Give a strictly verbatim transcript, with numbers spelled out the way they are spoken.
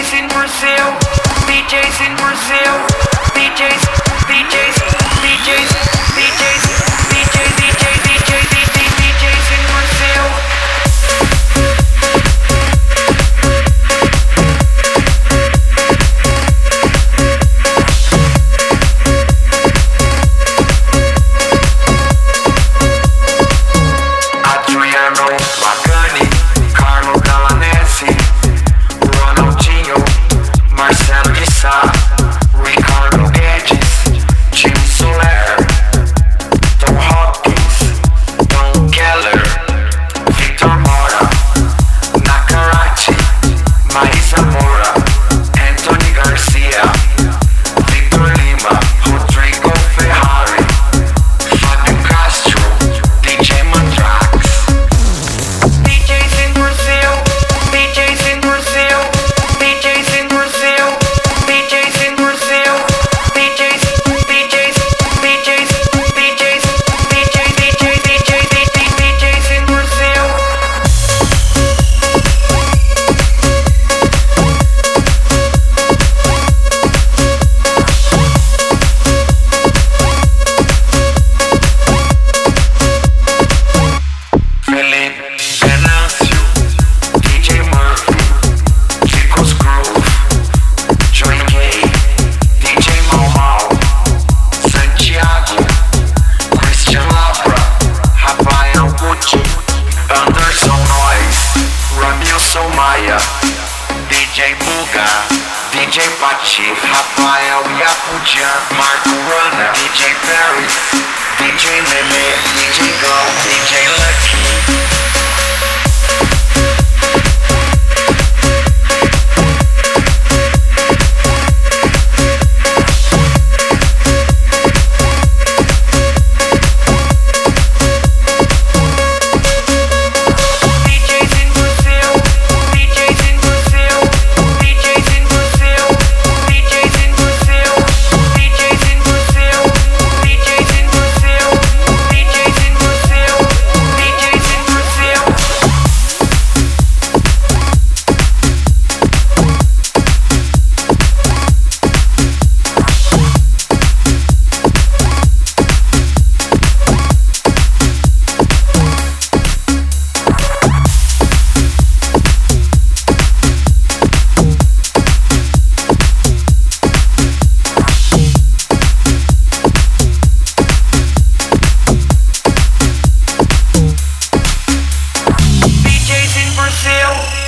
Js in Brazil, D Js in Brazil, D Js, D Js, D Js, D Js, D Js, D Js, D Js, D Js in Brazil. Adriano Magani, Carlo Galanese, Ronaldinho, Marcelo de Sá, Ricardo Guedes, Jim Soler, Tom Hopkins, Don Keller, Victor Mora, Nakarate, Marisa Moura, Anthony Garcia, Victor Lima, Rodrigo Ferrari, Fábio Castro, D J Mandrax. D Js in Brazil, D Js in Brazil, D Js in Brazil, D Js in Brazil, D Js, D Js, D Js, D Js, D J, D J, D J, D Js in Brazil. Felipe Venâncio, D J Murphy, Chico's Groove, Joey Gay, D J Mau Mau, Santiago, Christian Labra, Rafael Gucci, Anderson Noyes, Ramilson Maia, D J Buga, D J Pati, Rafael Yapudian, Marco Rana, D J Paris, D J Lele, D J Go, D J Lucky. D Js in Brazil, D Js in Brazil, D Js in Brazil, D Js in Brazil, D Js in Brazil, D Js in Brazil, D Js in Brazil, D Js in Brazil. D Js in Brazil.